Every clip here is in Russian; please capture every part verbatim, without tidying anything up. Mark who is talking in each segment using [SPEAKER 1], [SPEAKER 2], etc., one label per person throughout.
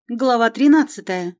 [SPEAKER 1] Глава тринадцатая.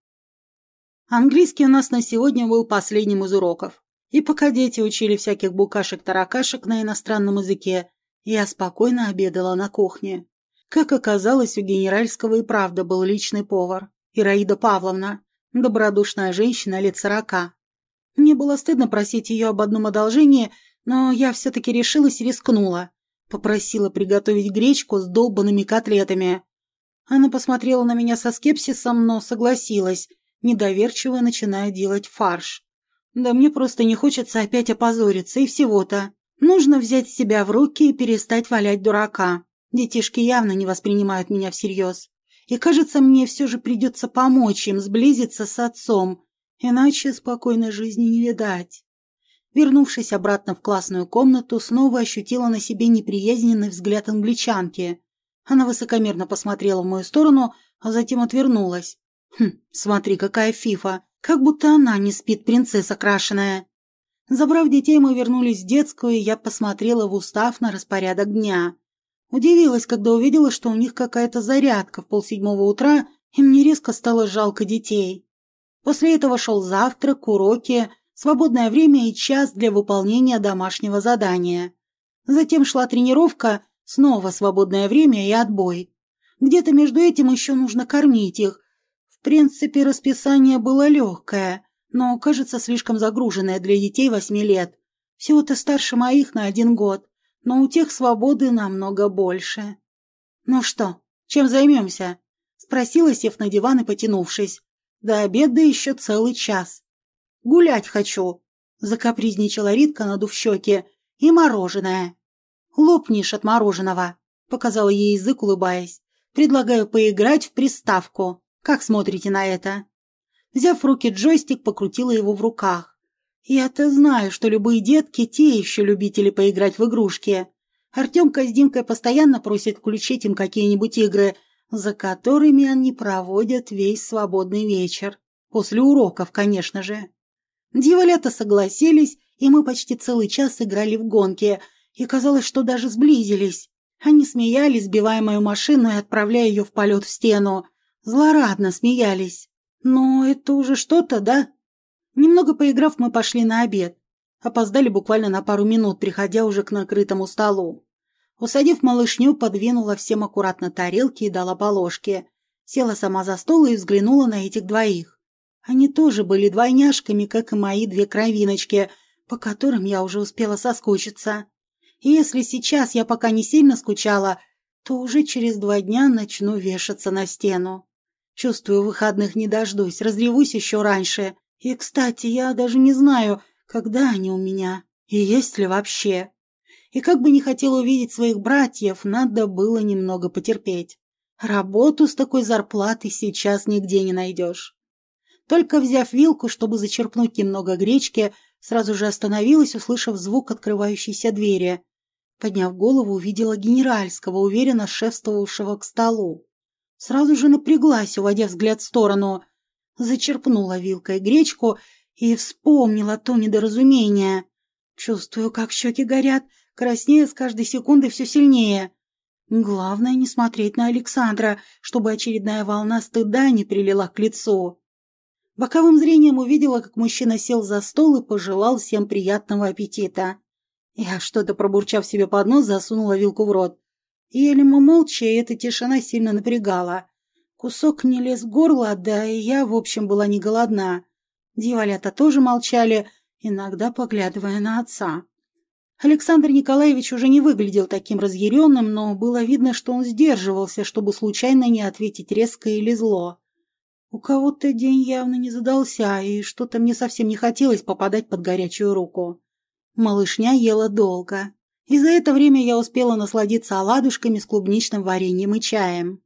[SPEAKER 1] Английский у нас на сегодня был последним из уроков. И пока дети учили всяких букашек-таракашек на иностранном языке, я спокойно обедала на кухне. Как оказалось, у генеральского и правда был личный повар. Ираида Павловна, добродушная женщина лет сорока. Мне было стыдно просить ее об одном одолжении, но я все-таки решилась и рискнула. Попросила приготовить гречку с долбанными котлетами. Она посмотрела на меня со скепсисом, но согласилась, недоверчиво начиная делать фарш. Да мне просто не хочется опять опозориться, и всего-то. Нужно взять себя в руки и перестать валять дурака. Детишки явно не воспринимают меня всерьез. И кажется, мне все же придется помочь им сблизиться с отцом, иначе спокойной жизни не видать. Вернувшись обратно в классную комнату, снова ощутила на себе неприязненный взгляд англичанки. Она высокомерно посмотрела в мою сторону, а затем отвернулась. Хм, смотри, какая фифа, как будто она не спит, принцесса крашеная. Забрав детей, мы вернулись в детскую, и я посмотрела в устав на распорядок дня. Удивилась, когда увидела, что у них какая-то зарядка в полседьмого утра, и мне резко стало жалко детей. После этого шел завтрак, уроки, свободное время и час для выполнения домашнего задания. Затем шла тренировка, снова свободное время и отбой. Где-то между этим еще нужно кормить их. В принципе, расписание было легкое, но, кажется, слишком загруженное для детей восьми лет. Всего-то старше моих на один год, но у тех свободы намного больше. «Ну что, чем займемся?» – спросила, сев на диван и потянувшись. «До обеда еще целый час». «Гулять хочу», – закапризничала Ритка, надув щеки, – «и мороженое». «Лопнешь от мороженого», — показала ей язык, улыбаясь. «Предлагаю поиграть в приставку. Как смотрите на это?» Взяв в руки джойстик, покрутила его в руках. Я-то знаю, что любые детки те еще любители поиграть в игрушки. Артемка с Димкой постоянно просят включить им какие-нибудь игры, за которыми они проводят весь свободный вечер. После уроков, конечно же. Дьяволята согласились, и мы почти целый час играли в гонки — и казалось, что даже сблизились. Они смеялись, сбивая мою машину и отправляя ее в полет в стену. Злорадно смеялись. Но это уже что-то, да? Немного поиграв, мы пошли на обед. Опоздали буквально на пару минут, приходя уже к накрытому столу. Усадив малышню, подвинула всем аккуратно тарелки и дала по ложке. Села сама за стол и взглянула на этих двоих. Они тоже были двойняшками, как и мои две кровиночки, по которым я уже успела соскучиться. И если сейчас я пока не сильно скучала, то уже через два дня начну вешаться на стену. Чувствую, выходных не дождусь, разревусь еще раньше. И, кстати, я даже не знаю, когда они у меня и есть ли вообще. И как бы не хотела увидеть своих братьев, надо было немного потерпеть. Работу с такой зарплатой сейчас нигде не найдешь. Только взяв вилку, чтобы зачерпнуть немного гречки, сразу же остановилась, услышав звук открывающейся двери. Подняв голову, увидела генеральского, уверенно шествовавшего к столу. Сразу же напряглась, уводя взгляд в сторону. Зачерпнула вилкой гречку и вспомнила то недоразумение. Чувствую, как щеки горят, краснея с каждой секундой все сильнее. Главное не смотреть на Александра, чтобы очередная волна стыда не прилила к лицу. Боковым зрением увидела, как мужчина сел за стол и пожелал всем приятного аппетита. Я, что-то пробурчав себе под нос, засунула вилку в рот. Ели мы молча, и эта тишина сильно напрягала. Кусок не лез в горло, да и я, в общем, была не голодна. Дьяволята тоже молчали, иногда поглядывая на отца. Александр Николаевич уже не выглядел таким разъяренным, но было видно, что он сдерживался, чтобы случайно не ответить резко или зло. У кого-то день явно не задался, и что-то мне совсем не хотелось попадать под горячую руку. Малышня ела долго, и за это время я успела насладиться оладушками с клубничным вареньем и чаем.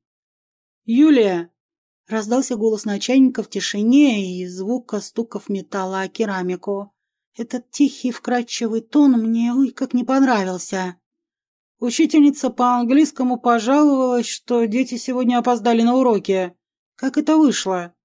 [SPEAKER 1] «Юлия!» — раздался голос начальника в тишине и звука стуков металла о керамику. Этот тихий вкрадчивый тон мне, ой, как не понравился. Учительница по английскому пожаловалась, что дети сегодня опоздали на уроки. Как это вышло?